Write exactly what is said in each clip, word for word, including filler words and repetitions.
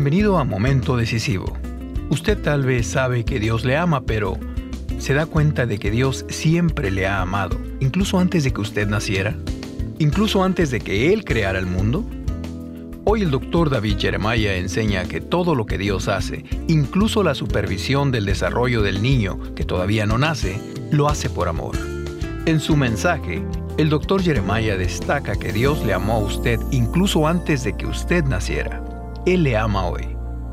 Bienvenido a Momento Decisivo. Usted tal vez sabe que Dios le ama, pero ¿se da cuenta de que Dios siempre le ha amado, incluso antes de que usted naciera? ¿Incluso antes de que Él creara el mundo? Hoy el doctor David Jeremiah enseña que todo lo que Dios hace, incluso la supervisión del desarrollo del niño que todavía no nace, lo hace por amor. En su mensaje, el doctor Jeremiah destaca que Dios le amó a usted incluso antes de que usted naciera. Él le ama hoy.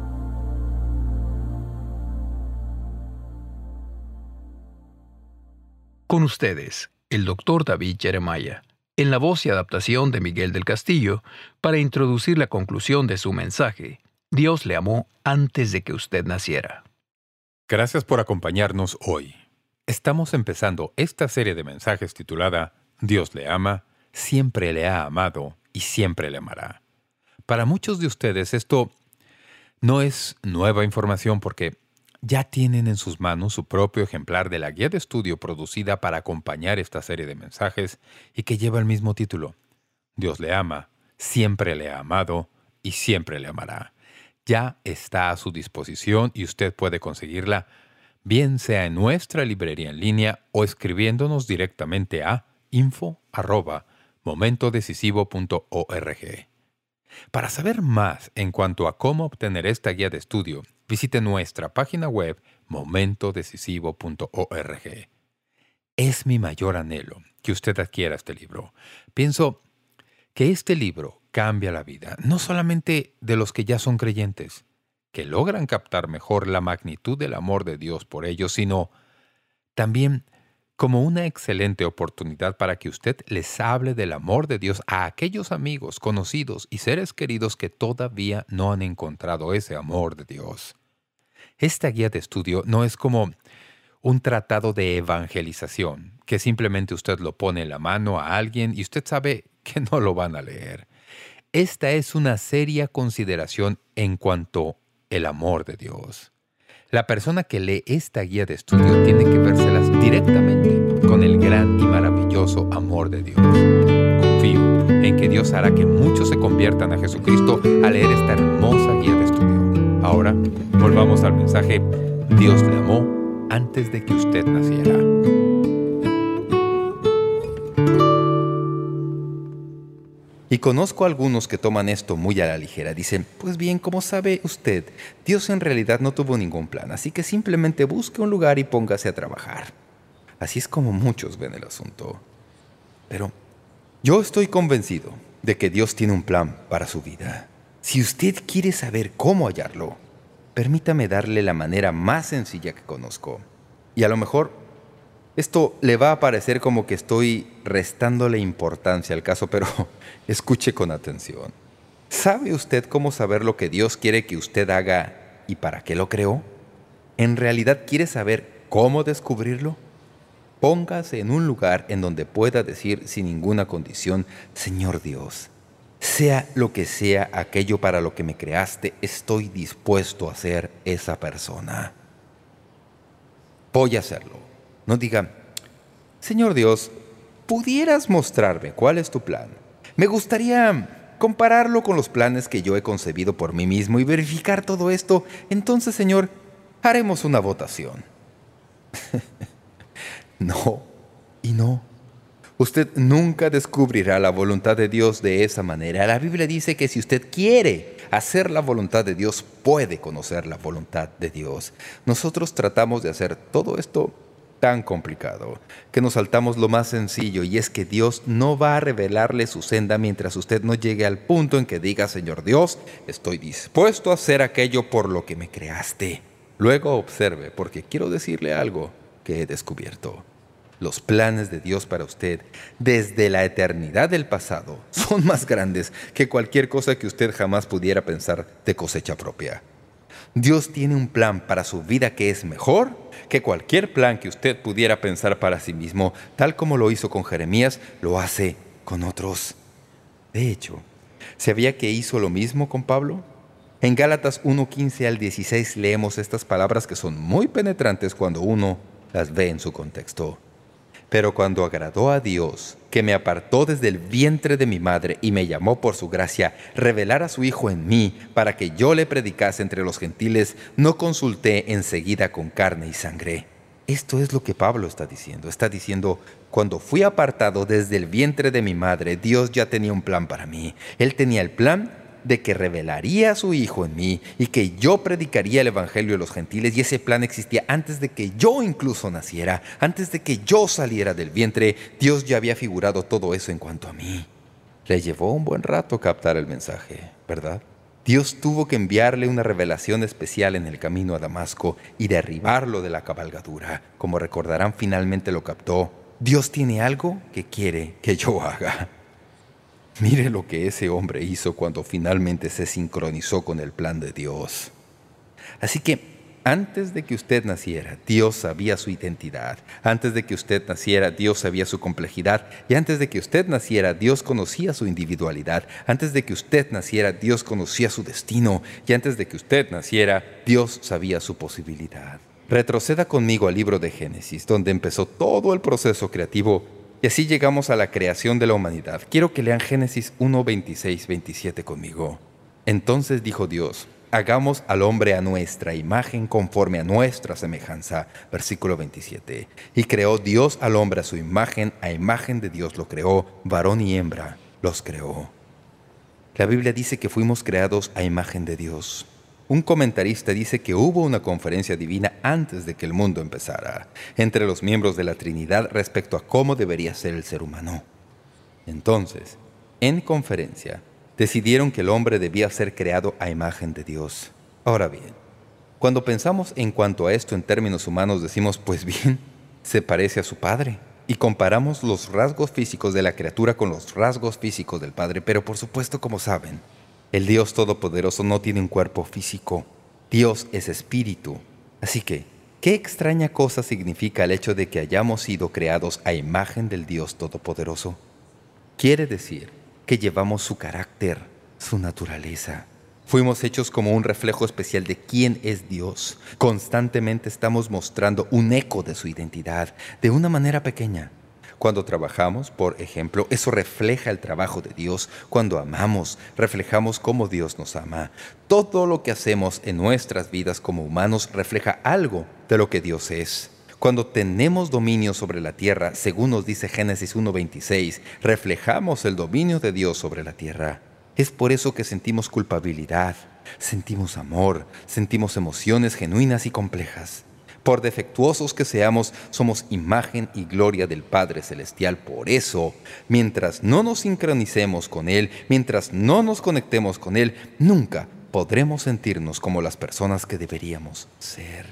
Con ustedes, el doctor David Jeremiah, en la voz y adaptación de Miguel del Castillo, para introducir la conclusión de su mensaje, Dios le amó antes de que usted naciera. Gracias por acompañarnos hoy. Estamos empezando esta serie de mensajes titulada Dios le ama, siempre le ha amado y siempre le amará. Para muchos de ustedes esto no es nueva información porque ya tienen en sus manos su propio ejemplar de la guía de estudio producida para acompañar esta serie de mensajes y que lleva el mismo título. Dios le ama, siempre le ha amado y siempre le amará. Ya está a su disposición y usted puede conseguirla, bien sea en nuestra librería en línea o escribiéndonos directamente a info arroba momentodecisivo punto org. Para saber más en cuanto a cómo obtener esta guía de estudio, visite nuestra página web momento decisivo punto org. Es mi mayor anhelo que usted adquiera este libro. Pienso que este libro cambia la vida, no solamente de los que ya son creyentes, que logran captar mejor la magnitud del amor de Dios por ellos, sino también como una excelente oportunidad para que usted les hable del amor de Dios a aquellos amigos, conocidos y seres queridos que todavía no han encontrado ese amor de Dios. Esta guía de estudio no es como un tratado de evangelización, que simplemente usted lo pone en la mano a alguien y usted sabe que no lo van a leer. Esta es una seria consideración en cuanto al amor de Dios. La persona que lee esta guía de estudio tiene que vérselas directamente con el gran y maravilloso amor de Dios. Confío en que Dios hará que muchos se conviertan a Jesucristo al leer esta hermosa guía de estudio. Ahora, volvamos al mensaje. Dios le amó antes de que usted naciera. Y conozco a algunos que toman esto muy a la ligera. Dicen, pues bien, como sabe usted, Dios en realidad no tuvo ningún plan, así que simplemente busque un lugar y póngase a trabajar. Así es como muchos ven el asunto. Pero yo estoy convencido de que Dios tiene un plan para su vida. Si usted quiere saber cómo hallarlo, permítame darle la manera más sencilla que conozco. Y a lo mejor esto le va a parecer como que estoy restándole importancia al caso, pero escuche con atención. ¿Sabe usted cómo saber lo que Dios quiere que usted haga y para qué lo creó? ¿En realidad quiere saber cómo descubrirlo? Póngase en un lugar en donde pueda decir sin ninguna condición, Señor Dios, sea lo que sea aquello para lo que me creaste, estoy dispuesto a ser esa persona. Voy a hacerlo. No diga, Señor Dios, ¿pudieras mostrarme cuál es tu plan? Me gustaría compararlo con los planes que yo he concebido por mí mismo y verificar todo esto. Entonces, Señor, haremos una votación. No, y no. Usted nunca descubrirá la voluntad de Dios de esa manera. La Biblia dice que si usted quiere hacer la voluntad de Dios, puede conocer la voluntad de Dios. Nosotros tratamos de hacer todo esto tan complicado que nos saltamos lo más sencillo, y es que Dios no va a revelarle su senda mientras usted no llegue al punto en que diga, Señor Dios, estoy dispuesto a hacer aquello por lo que me creaste. Luego observe, porque quiero decirle algo que he descubierto. Los planes de Dios para usted desde la eternidad del pasado son más grandes que cualquier cosa que usted jamás pudiera pensar de cosecha propia. Dios tiene un plan para su vida que es mejor que cualquier plan que usted pudiera pensar para sí mismo. Tal como lo hizo con Jeremías, lo hace con otros. De hecho, ¿sabía que hizo lo mismo con Pablo? En Gálatas uno, quince al dieciséis leemos estas palabras que son muy penetrantes cuando uno las ve en su contexto. Pero cuando agradó a Dios, que me apartó desde el vientre de mi madre y me llamó por su gracia, revelar a su Hijo en mí, para que yo le predicase entre los gentiles, no consulté enseguida con carne y sangre. Esto es lo que Pablo está diciendo. Está diciendo, cuando fui apartado desde el vientre de mi madre, Dios ya tenía un plan para mí. Él tenía el plan de que revelaría a su Hijo en mí y que yo predicaría el Evangelio a los gentiles, y ese plan existía antes de que yo incluso naciera, antes de que yo saliera del vientre. Dios ya había figurado todo eso en cuanto a mí. Le llevó un buen rato captar el mensaje, ¿verdad? Dios tuvo que enviarle una revelación especial en el camino a Damasco y derribarlo de la cabalgadura. Como recordarán, finalmente lo captó. Dios tiene algo que quiere que yo haga. Mire lo que ese hombre hizo cuando finalmente se sincronizó con el plan de Dios. Así que antes de que usted naciera, Dios sabía su identidad. Antes de que usted naciera, Dios sabía su complejidad. Y antes de que usted naciera, Dios conocía su individualidad. Antes de que usted naciera, Dios conocía su destino. Y antes de que usted naciera, Dios sabía su posibilidad. Retroceda conmigo al libro de Génesis, donde empezó todo el proceso creativo. Y así llegamos a la creación de la humanidad. Quiero que lean Génesis uno, veintiséis, veintisiete conmigo. Entonces dijo Dios, hagamos al hombre a nuestra imagen conforme a nuestra semejanza. Versículo veintisiete. Y creó Dios al hombre a su imagen, a imagen de Dios lo creó, varón y hembra los creó. La Biblia dice que fuimos creados a imagen de Dios. Un comentarista dice que hubo una conferencia divina antes de que el mundo empezara, entre los miembros de la Trinidad respecto a cómo debería ser el ser humano. Entonces, en conferencia, decidieron que el hombre debía ser creado a imagen de Dios. Ahora bien, cuando pensamos en cuanto a esto en términos humanos, decimos, pues bien, se parece a su padre. Y comparamos los rasgos físicos de la criatura con los rasgos físicos del Padre. Pero por supuesto, como saben, el Dios Todopoderoso no tiene un cuerpo físico. Dios es espíritu. Así que, ¿qué extraña cosa significa el hecho de que hayamos sido creados a imagen del Dios Todopoderoso? Quiere decir que llevamos su carácter, su naturaleza. Fuimos hechos como un reflejo especial de quién es Dios. Constantemente estamos mostrando un eco de su identidad, de una manera pequeña. Cuando trabajamos, por ejemplo, eso refleja el trabajo de Dios. Cuando amamos, reflejamos cómo Dios nos ama. Todo lo que hacemos en nuestras vidas como humanos refleja algo de lo que Dios es. Cuando tenemos dominio sobre la tierra, según nos dice Génesis uno, veintiséis, reflejamos el dominio de Dios sobre la tierra. Es por eso que sentimos culpabilidad, sentimos amor, sentimos emociones genuinas y complejas. Por defectuosos que seamos, somos imagen y gloria del Padre Celestial. Por eso, mientras no nos sincronicemos con Él, mientras no nos conectemos con Él, nunca podremos sentirnos como las personas que deberíamos ser.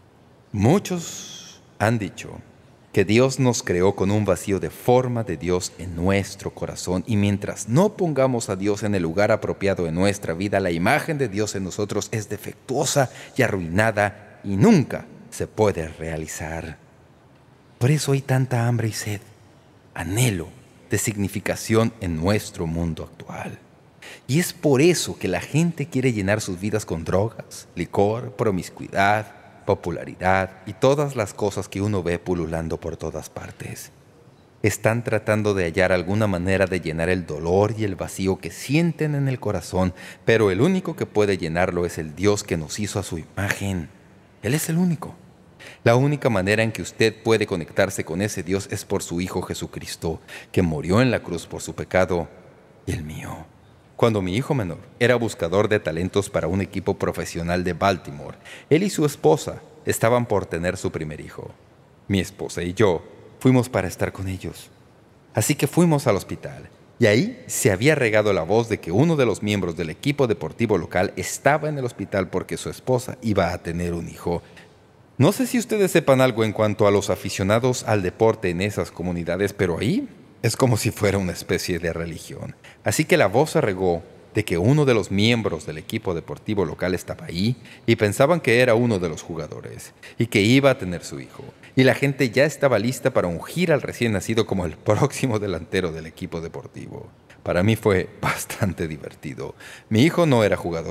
Muchos han dicho que Dios nos creó con un vacío de forma de Dios en nuestro corazón, y mientras no pongamos a Dios en el lugar apropiado en nuestra vida, la imagen de Dios en nosotros es defectuosa y arruinada y nunca se puede realizar. Por eso hay tanta hambre y sed, anhelo de significación en nuestro mundo actual. Y es por eso que la gente quiere llenar sus vidas con drogas, licor, promiscuidad, popularidad y todas las cosas que uno ve pululando por todas partes. Están tratando de hallar alguna manera de llenar el dolor y el vacío que sienten en el corazón, pero el único que puede llenarlo es el Dios que nos hizo a su imagen. Él es el único. La única manera en que usted puede conectarse con ese Dios es por su Hijo Jesucristo, que murió en la cruz por su pecado y el mío. Cuando mi hijo menor era buscador de talentos para un equipo profesional de Baltimore, él y su esposa estaban por tener su primer hijo. Mi esposa y yo fuimos para estar con ellos. Así que fuimos al hospital, y ahí se había regado la voz de que uno de los miembros del equipo deportivo local estaba en el hospital porque su esposa iba a tener un hijo. No sé si ustedes sepan algo en cuanto a los aficionados al deporte en esas comunidades, pero ahí es como si fuera una especie de religión. Así que la voz se regó de que uno de los miembros del equipo deportivo local estaba ahí, y pensaban que era uno de los jugadores y que iba a tener su hijo. Y la gente ya estaba lista para ungir al recién nacido como el próximo delantero del equipo deportivo. Para mí fue bastante divertido. Mi hijo no era jugador,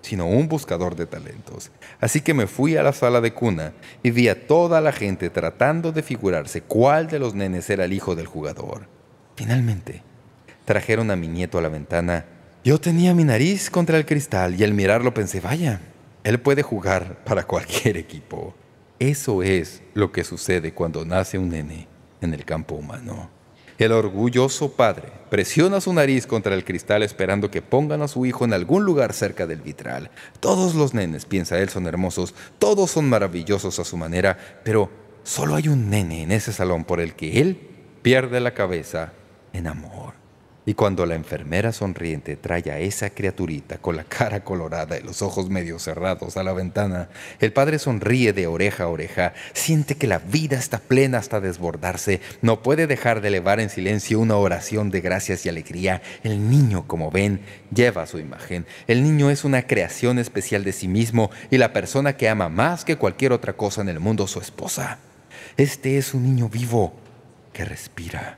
sino un buscador de talentos. Así que me fui a la sala de cuna y vi a toda la gente tratando de figurarse cuál de los nenes era el hijo del jugador. Finalmente, trajeron a mi nieto a la ventana. Yo tenía mi nariz contra el cristal y al mirarlo pensé, vaya, él puede jugar para cualquier equipo. Eso es lo que sucede cuando nace un nene en el campo humano. El orgulloso padre presiona su nariz contra el cristal esperando que pongan a su hijo en algún lugar cerca del vitral. Todos los nenes, piensa él, son hermosos, todos son maravillosos a su manera, pero solo hay un nene en ese salón por el que él pierde la cabeza en amor. Y cuando la enfermera sonriente trae a esa criaturita con la cara colorada y los ojos medio cerrados a la ventana, el padre sonríe de oreja a oreja, siente que la vida está plena hasta desbordarse, no puede dejar de elevar en silencio una oración de gracias y alegría. El niño, como ven, lleva su imagen. El niño es una creación especial de sí mismo y la persona que ama más que cualquier otra cosa en el mundo, su esposa. Este es un niño vivo que respira.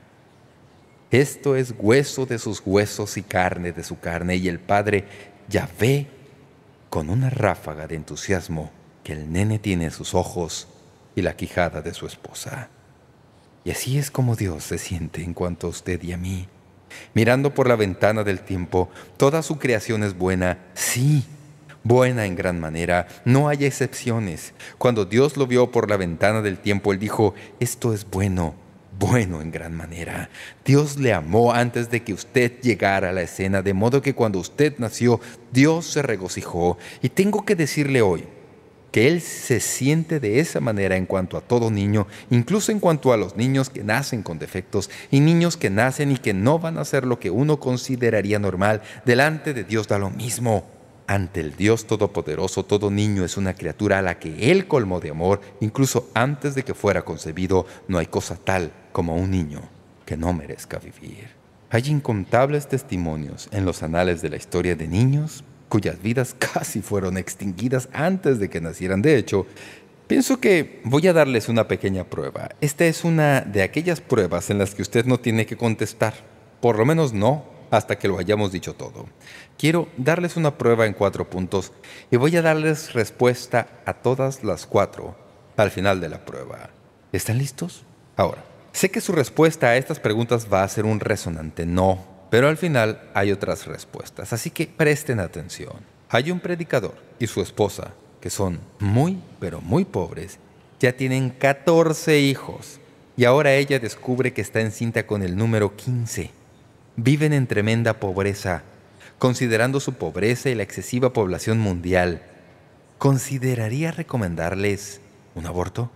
Esto es hueso de sus huesos y carne de su carne, y el padre ya ve con una ráfaga de entusiasmo que el nene tiene sus ojos y la quijada de su esposa. Y así es como Dios se siente en cuanto a usted y a mí. Mirando por la ventana del tiempo, toda su creación es buena, sí, buena en gran manera, no hay excepciones. Cuando Dios lo vio por la ventana del tiempo, Él dijo, esto es bueno. Bueno en gran manera. Dios le amó antes de que usted llegara a la escena, de modo que cuando usted nació, Dios se regocijó. Y tengo que decirle hoy que Él se siente de esa manera en cuanto a todo niño, incluso en cuanto a los niños que nacen con defectos y niños que nacen y que no van a hacer lo que uno consideraría normal. Delante de Dios da lo mismo. Ante el Dios Todopoderoso, todo niño es una criatura a la que Él colmó de amor. Incluso antes de que fuera concebido, no hay cosa tal como un niño que no merezca vivir. Hay incontables testimonios en los anales de la historia de niños cuyas vidas casi fueron extinguidas antes de que nacieran. De hecho, pienso que voy a darles una pequeña prueba. Esta es una de aquellas pruebas en las que usted no tiene que contestar. Por lo menos no hasta que lo hayamos dicho todo. Quiero darles una prueba en cuatro puntos y voy a darles respuesta a todas las cuatro al final de la prueba. ¿Están listos? Ahora, sé que su respuesta a estas preguntas va a ser un resonante no, pero al final hay otras respuestas, así que presten atención. Hay un predicador y su esposa, que son muy, pero muy pobres, ya tienen catorce hijos y ahora ella descubre que está encinta con el número quince. Viven en tremenda pobreza. Considerando su pobreza y la excesiva población mundial, ¿consideraría recomendarles un aborto?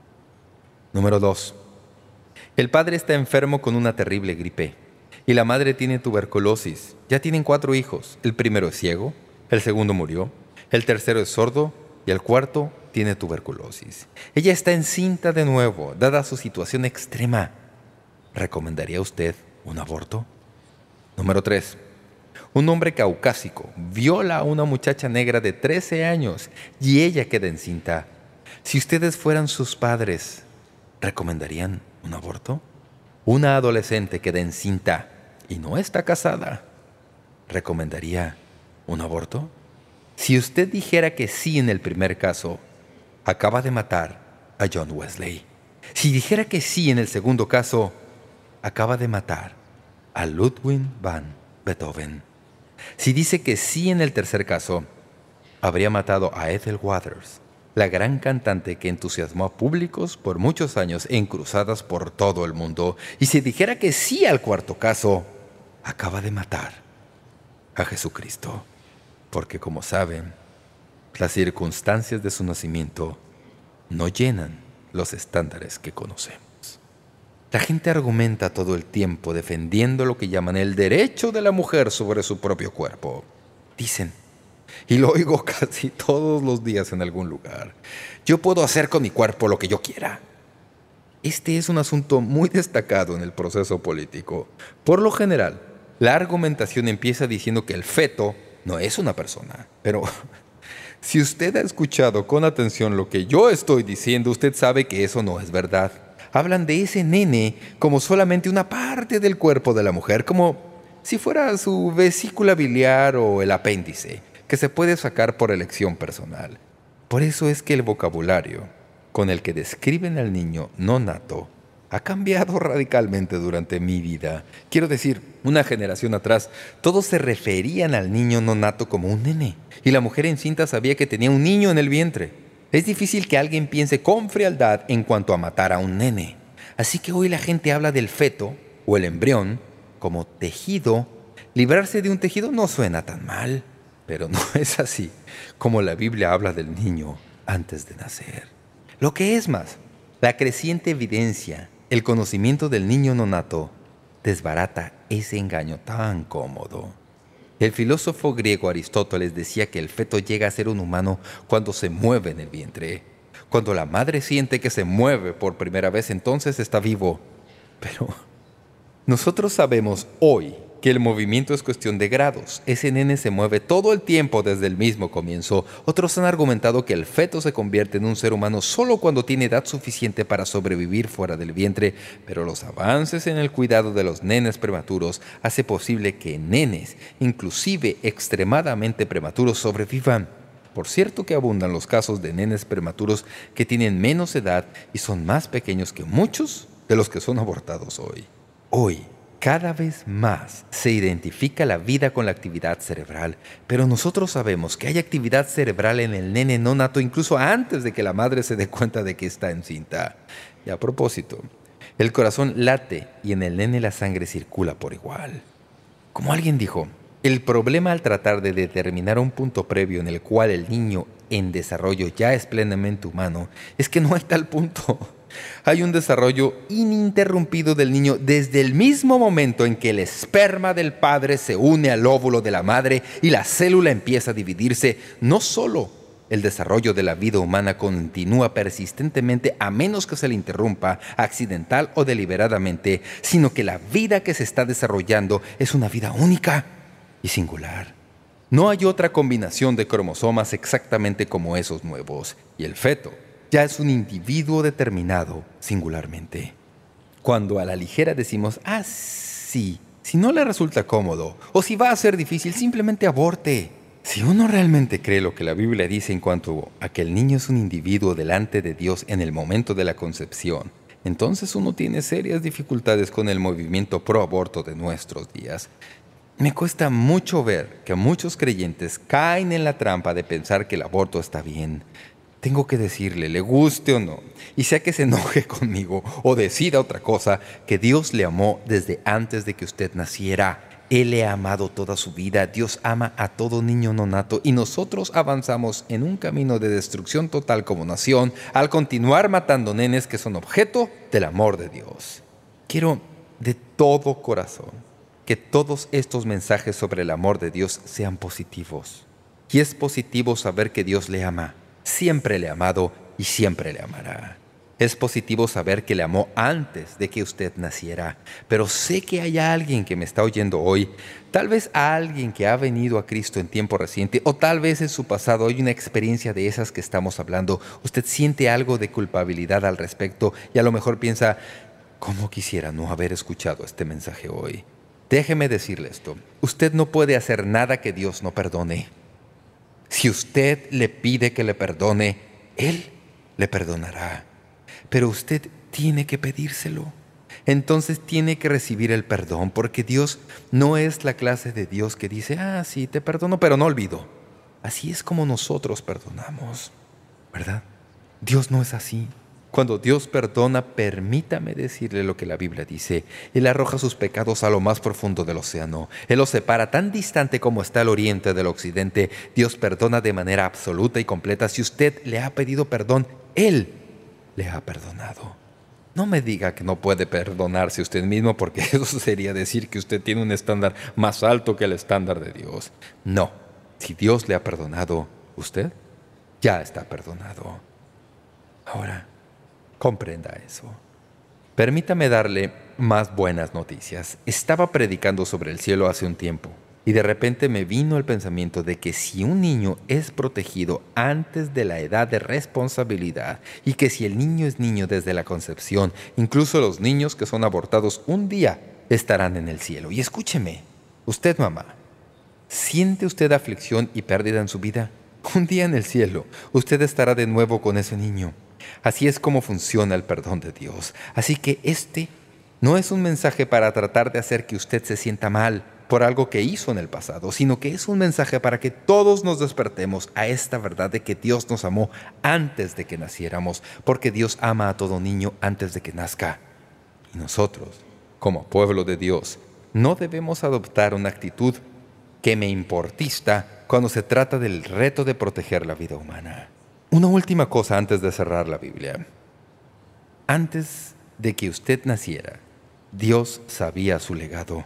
Número dos. El padre está enfermo con una terrible gripe y la madre tiene tuberculosis. Ya tienen cuatro hijos. El primero es ciego, el segundo murió, el tercero es sordo y el cuarto tiene tuberculosis. Ella está encinta de nuevo, dada su situación extrema. ¿Recomendaría usted un aborto? Número tres. Un hombre caucásico viola a una muchacha negra de trece años y ella queda encinta. Si ustedes fueran sus padres, ¿recomendarían un aborto? Una adolescente queda encinta y no está casada. ¿Recomendaría un aborto? Si usted dijera que sí en el primer caso, acaba de matar a John Wesley. Si dijera que sí en el segundo caso, acaba de matar a Ludwig van Beethoven. Si dice que sí en el tercer caso, habría matado a Ethel Waters, la gran cantante que entusiasmó a públicos por muchos años en cruzadas por todo el mundo. Y si dijera que sí al cuarto caso, acaba de matar a Jesucristo. Porque, como saben, las circunstancias de su nacimiento no llenan los estándares que conocemos. La gente argumenta todo el tiempo defendiendo lo que llaman el derecho de la mujer sobre su propio cuerpo. Dicen, y lo oigo casi todos los días en algún lugar, yo puedo hacer con mi cuerpo lo que yo quiera. Este es un asunto muy destacado en el proceso político. Por lo general, la argumentación empieza diciendo que el feto no es una persona. Pero si usted ha escuchado con atención lo que yo estoy diciendo, usted sabe que eso no es verdad. Hablan de ese nene como solamente una parte del cuerpo de la mujer, como si fuera su vesícula biliar o el apéndice. que se puede sacar por elección personal. Por eso es que el vocabulario con el que describen al niño no nato ha cambiado radicalmente durante mi vida. Quiero decir, una generación atrás, todos se referían al niño no nato como un nene, y la mujer encinta sabía que tenía un niño en el vientre. Es difícil que alguien piense con frialdad en cuanto a matar a un nene. Así que hoy la gente habla del feto o el embrión como tejido. Librarse de un tejido no suena tan mal, pero no es así como la Biblia habla del niño antes de nacer. Lo que es más, la creciente evidencia, el conocimiento del niño no nato, desbarata ese engaño tan cómodo. El filósofo griego Aristóteles decía que el feto llega a ser un humano cuando se mueve en el vientre. Cuando la madre siente que se mueve por primera vez, entonces está vivo. Pero nosotros sabemos hoy que el movimiento es cuestión de grados. Ese nene se mueve todo el tiempo desde el mismo comienzo. Otros han argumentado que el feto se convierte en un ser humano solo cuando tiene edad suficiente para sobrevivir fuera del vientre, pero los avances en el cuidado de los nenes prematuros hace posible que nenes, inclusive extremadamente prematuros, sobrevivan. Por cierto que abundan los casos de nenes prematuros que tienen menos edad y son más pequeños que muchos de los que son abortados hoy. Hoy, cada vez más se identifica la vida con la actividad cerebral, pero nosotros sabemos que hay actividad cerebral en el nene no nato incluso antes de que la madre se dé cuenta de que está encinta. Y a propósito, el corazón late y en el nene la sangre circula por igual. Como alguien dijo, el problema al tratar de determinar un punto previo en el cual el niño en desarrollo ya es plenamente humano es que no hay tal punto. Hay un desarrollo ininterrumpido del niño desde el mismo momento en que el esperma del padre se une al óvulo de la madre y la célula empieza a dividirse. No solo el desarrollo de la vida humana continúa persistentemente a menos que se le interrumpa accidental o deliberadamente, sino que la vida que se está desarrollando es una vida única y singular. No hay otra combinación de cromosomas exactamente como esos nuevos, y el feto ya es un individuo determinado singularmente. Cuando a la ligera decimos, ah, sí, si no le resulta cómodo o si va a ser difícil, simplemente aborte. Si uno realmente cree lo que la Biblia dice en cuanto a que el niño es un individuo delante de Dios en el momento de la concepción, entonces uno tiene serias dificultades con el movimiento pro aborto de nuestros días. Me cuesta mucho ver que muchos creyentes caen en la trampa de pensar que el aborto está bien. Tengo que decirle, le guste o no, y sea que se enoje conmigo o decida otra cosa, que Dios le amó desde antes de que usted naciera. Él le ha amado toda su vida. Dios ama a todo niño no nato, y nosotros avanzamos en un camino de destrucción total como nación al continuar matando nenes que son objeto del amor de Dios. Quiero de todo corazón que todos estos mensajes sobre el amor de Dios sean positivos. Y es positivo saber que Dios le ama. Siempre le ha amado y siempre le amará. Es positivo saber que le amó antes de que usted naciera. Pero sé que hay alguien que me está oyendo hoy, tal vez a alguien que ha venido a Cristo en tiempo reciente, o tal vez en su pasado hay una experiencia de esas que estamos hablando. Usted siente algo de culpabilidad al respecto y a lo mejor piensa, ¿cómo quisiera no haber escuchado este mensaje hoy? Déjeme decirle esto. Usted no puede hacer nada que Dios no perdone. Si usted le pide que le perdone, Él le perdonará. Pero usted tiene que pedírselo. Entonces tiene que recibir el perdón, porque Dios no es la clase de Dios que dice, ah, sí, te perdono, pero no olvido. Así es como nosotros perdonamos, ¿verdad? Dios no es así. Cuando Dios perdona, permítame decirle lo que la Biblia dice. Él arroja sus pecados a lo más profundo del océano. Él los separa tan distante como está el oriente del occidente. Dios perdona de manera absoluta y completa. Si usted le ha pedido perdón, Él le ha perdonado. No me diga que no puede perdonarse usted mismo, porque eso sería decir que usted tiene un estándar más alto que el estándar de Dios. No. Si Dios le ha perdonado, usted ya está perdonado. Ahora, comprenda eso. Permítame darle más buenas noticias. Estaba predicando sobre el cielo hace un tiempo, y de repente me vino el pensamiento de que si un niño es protegido antes de la edad de responsabilidad, y que si el niño es niño desde la concepción, incluso los niños que son abortados un día estarán en el cielo. Y escúcheme, usted mamá, ¿Siente usted aflicción y pérdida en su vida? Un día en el cielo, usted estará de nuevo con ese niño. Así es como funciona el perdón de Dios. Así que este no es un mensaje para tratar de hacer que usted se sienta mal por algo que hizo en el pasado, sino que es un mensaje para que todos nos despertemos a esta verdad de que Dios nos amó antes de que naciéramos, porque Dios ama a todo niño antes de que nazca. Y nosotros, como pueblo de Dios, no debemos adoptar una actitud que me importista cuando se trata del reto de proteger la vida humana. Una última cosa antes de cerrar la Biblia. Antes de que usted naciera, Dios sabía su legado.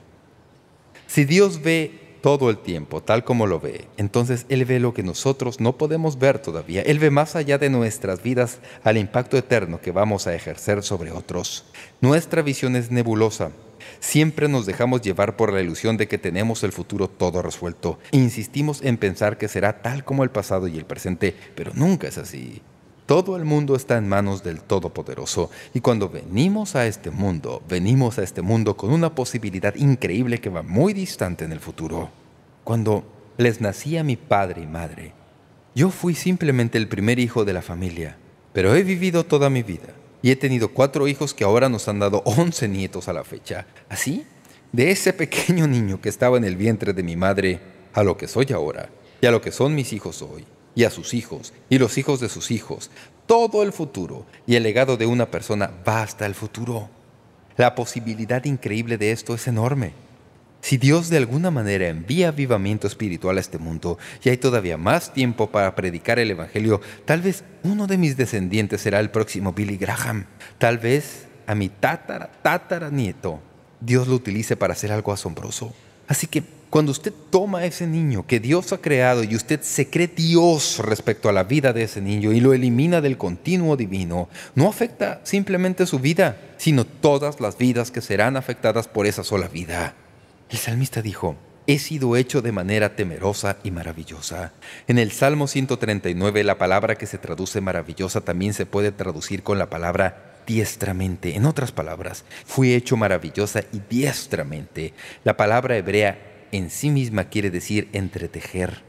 Si Dios ve todo el tiempo tal como lo ve, entonces Él ve lo que nosotros no podemos ver todavía. Él ve más allá de nuestras vidas al impacto eterno que vamos a ejercer sobre otros. Nuestra visión es nebulosa. Siempre nos dejamos llevar por la ilusión de que tenemos el futuro todo resuelto. Insistimos en pensar que será tal como el pasado y el presente, pero nunca es así. Todo el mundo está en manos del Todopoderoso, y cuando venimos a este mundo, venimos a este mundo con una posibilidad increíble que va muy distante en el futuro. Cuando les nací a mi padre y madre, yo fui simplemente el primer hijo de la familia, pero he vivido toda mi vida, y he tenido cuatro hijos que ahora nos han dado once nietos a la fecha. Así, de ese pequeño niño que estaba en el vientre de mi madre, a lo que soy ahora, y a lo que son mis hijos hoy, y a sus hijos, y los hijos de sus hijos, todo el futuro y el legado de una persona va hasta el futuro. La posibilidad increíble de esto es enorme. Si Dios de alguna manera envía avivamiento espiritual a este mundo y hay todavía más tiempo para predicar el Evangelio, tal vez uno de mis descendientes será el próximo Billy Graham. Tal vez a mi tátara, tátara nieto, Dios lo utilice para hacer algo asombroso. Así que cuando usted toma a ese niño que Dios ha creado y usted se cree Dios respecto a la vida de ese niño y lo elimina del continuo divino, no afecta simplemente su vida, sino todas las vidas que serán afectadas por esa sola vida. El salmista dijo, «He sido hecho de manera temerosa y maravillosa». En el Salmo ciento treinta y nueve, la palabra que se traduce maravillosa también se puede traducir con la palabra diestramente. En otras palabras, fui hecho maravillosa y diestramente. La palabra hebrea en sí misma quiere decir entretejer.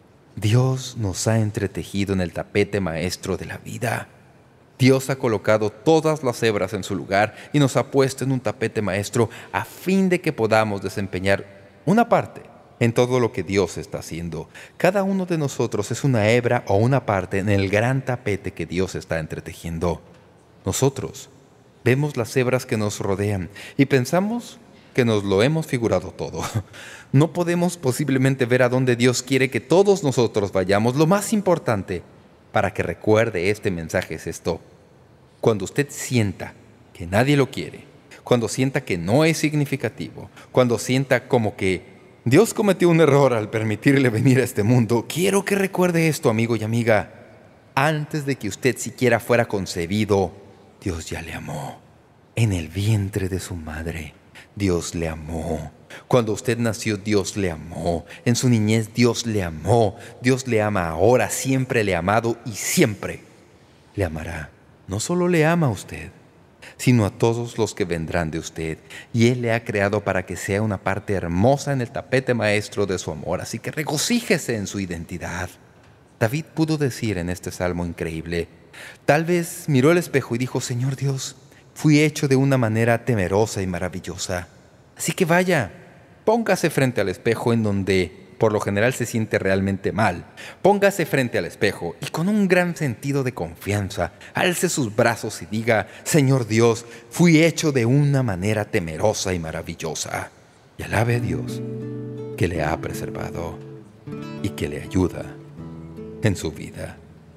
Dios nos ha entretejido en el tapete maestro de la vida. Dios ha colocado todas las hebras en su lugar y nos ha puesto en un tapete maestro a fin de que podamos desempeñar una parte en todo lo que Dios está haciendo. Cada uno de nosotros es una hebra o una parte en el gran tapete que Dios está entretejiendo. Nosotros vemos las hebras que nos rodean y pensamos que nos lo hemos figurado todo. No podemos posiblemente ver a dónde Dios quiere que todos nosotros vayamos. Lo más importante para que recuerde este mensaje es esto. Cuando usted sienta que nadie lo quiere, cuando sienta que no es significativo, cuando sienta como que Dios cometió un error al permitirle venir a este mundo, quiero que recuerde esto, amigo y amiga. Antes de que usted siquiera fuera concebido, Dios ya le amó. En el vientre de su madre, Dios le amó. Cuando usted nació, Dios le amó. En su niñez, Dios le amó. Dios le ama ahora, siempre le ha amado y siempre le amará. No solo le ama a usted, sino a todos los que vendrán de usted. Y Él le ha creado para que sea una parte hermosa en el tapete maestro de su amor. Así que regocíjese en su identidad. David pudo decir en este salmo increíble, tal vez miró el espejo y dijo, Señor Dios, fui hecho de una manera temerosa y maravillosa. Así que vaya, póngase frente al espejo en donde por lo general se siente realmente mal. Póngase frente al espejo y con un gran sentido de confianza, alce sus brazos y diga, Señor Dios, fui hecho de una manera temerosa y maravillosa. Y alabe a Dios que le ha preservado y que le ayuda en su vida.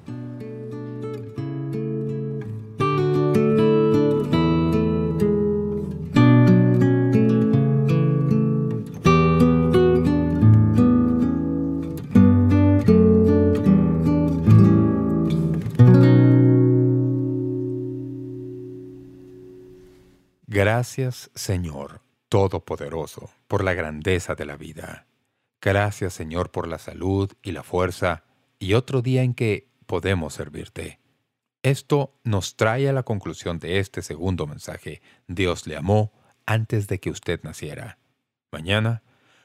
Gracias, Señor Todopoderoso, por la grandeza de la vida. Gracias, Señor, por la salud y la fuerza y otro día en que podemos servirte. Esto nos trae a la conclusión de este segundo mensaje. Dios le amó antes de que usted naciera. Mañana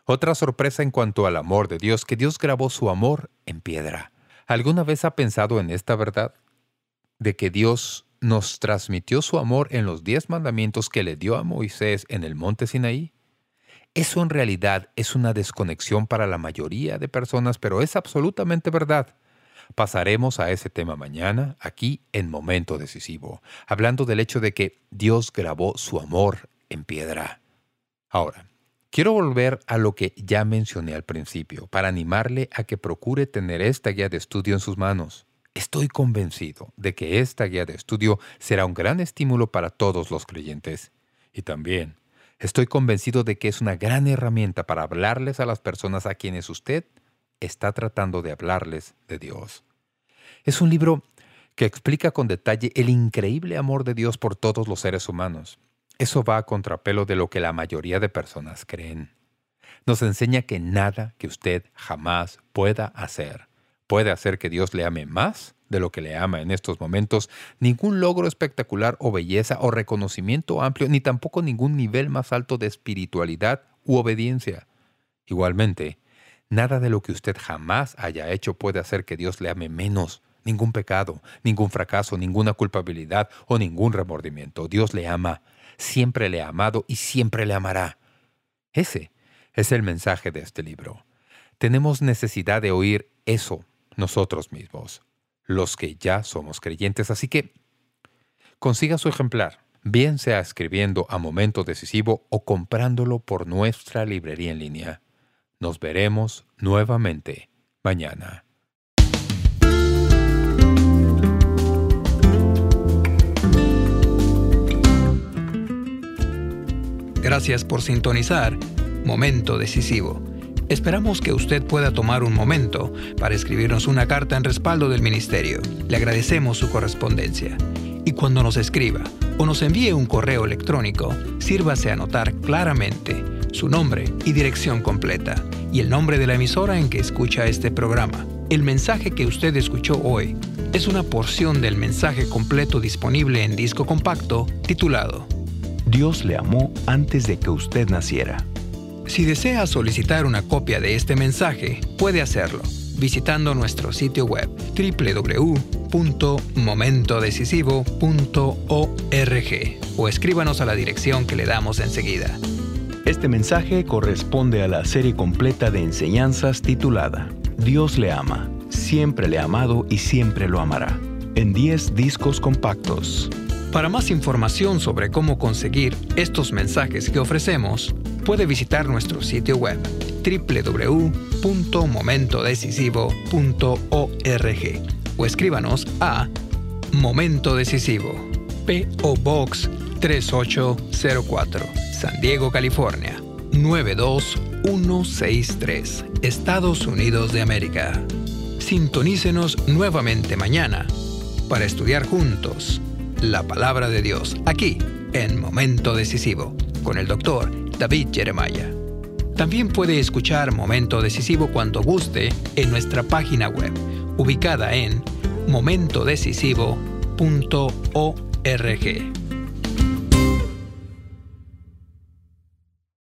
Otra sorpresa en cuanto al amor de Dios, que Dios grabó su amor en piedra. ¿Alguna vez ha pensado en esta verdad? De que Dios nos transmitió su amor en los diez mandamientos que le dio a Moisés en el monte Sinaí. Eso en realidad es una desconexión para la mayoría de personas, pero es absolutamente verdad. Pasaremos a ese tema mañana, aquí en Momento Decisivo, hablando del hecho de que Dios grabó su amor en piedra. Ahora, quiero volver a lo que ya mencioné al principio, para animarle a que procure tener esta guía de estudio en sus manos. Estoy convencido de que esta guía de estudio será un gran estímulo para todos los creyentes. Y también estoy convencido de que es una gran herramienta para hablarles a las personas a quienes usted está tratando de hablarles de Dios. Es un libro que explica con detalle el increíble amor de Dios por todos los seres humanos. Eso va a contrapelo de lo que la mayoría de personas creen. Nos enseña que nada que usted jamás pueda hacer puede hacer que Dios le ame más de lo que le ama en estos momentos, ningún logro espectacular o belleza o reconocimiento amplio, ni tampoco ningún nivel más alto de espiritualidad u obediencia. Igualmente, nada de lo que usted jamás haya hecho puede hacer que Dios le ame menos. Ningún pecado, ningún fracaso, ninguna culpabilidad o ningún remordimiento. Dios le ama, siempre le ha amado y siempre le amará. Ese es el mensaje de este libro. Tenemos necesidad de oír eso nosotros mismos, los que ya somos creyentes. Así que consiga su ejemplar, bien sea escribiendo a Momento Decisivo o comprándolo por nuestra librería en línea. Nos veremos nuevamente mañana. Gracias por sintonizar Momento Decisivo. Esperamos que usted pueda tomar un momento para escribirnos una carta en respaldo del ministerio. Le agradecemos su correspondencia. Y cuando nos escriba o nos envíe un correo electrónico, sírvase a anotar claramente su nombre y dirección completa y el nombre de la emisora en que escucha este programa. El mensaje que usted escuchó hoy es una porción del mensaje completo disponible en disco compacto titulado Dios le amó antes de que usted naciera. Si desea solicitar una copia de este mensaje, puede hacerlo visitando nuestro sitio web doble u doble u doble u punto momento decisivo punto org o escríbanos a la dirección que le damos enseguida. Este mensaje corresponde a la serie completa de enseñanzas titulada Dios le ama, siempre le ha amado y siempre lo amará, en diez discos compactos. Para más información sobre cómo conseguir estos mensajes que ofrecemos, puede visitar nuestro sitio web doble u doble u doble u punto momento decisivo punto org o escríbanos a Momento Decisivo, P O Box tres ocho cero cuatro, San Diego, California, nueve dos uno seis tres, Estados Unidos de América. Sintonícenos nuevamente mañana para estudiar juntos la Palabra de Dios, aquí en Momento Decisivo, con el doctor David Jeremiah. También puede escuchar Momento Decisivo cuando guste en nuestra página web, ubicada en momento decisivo punto org.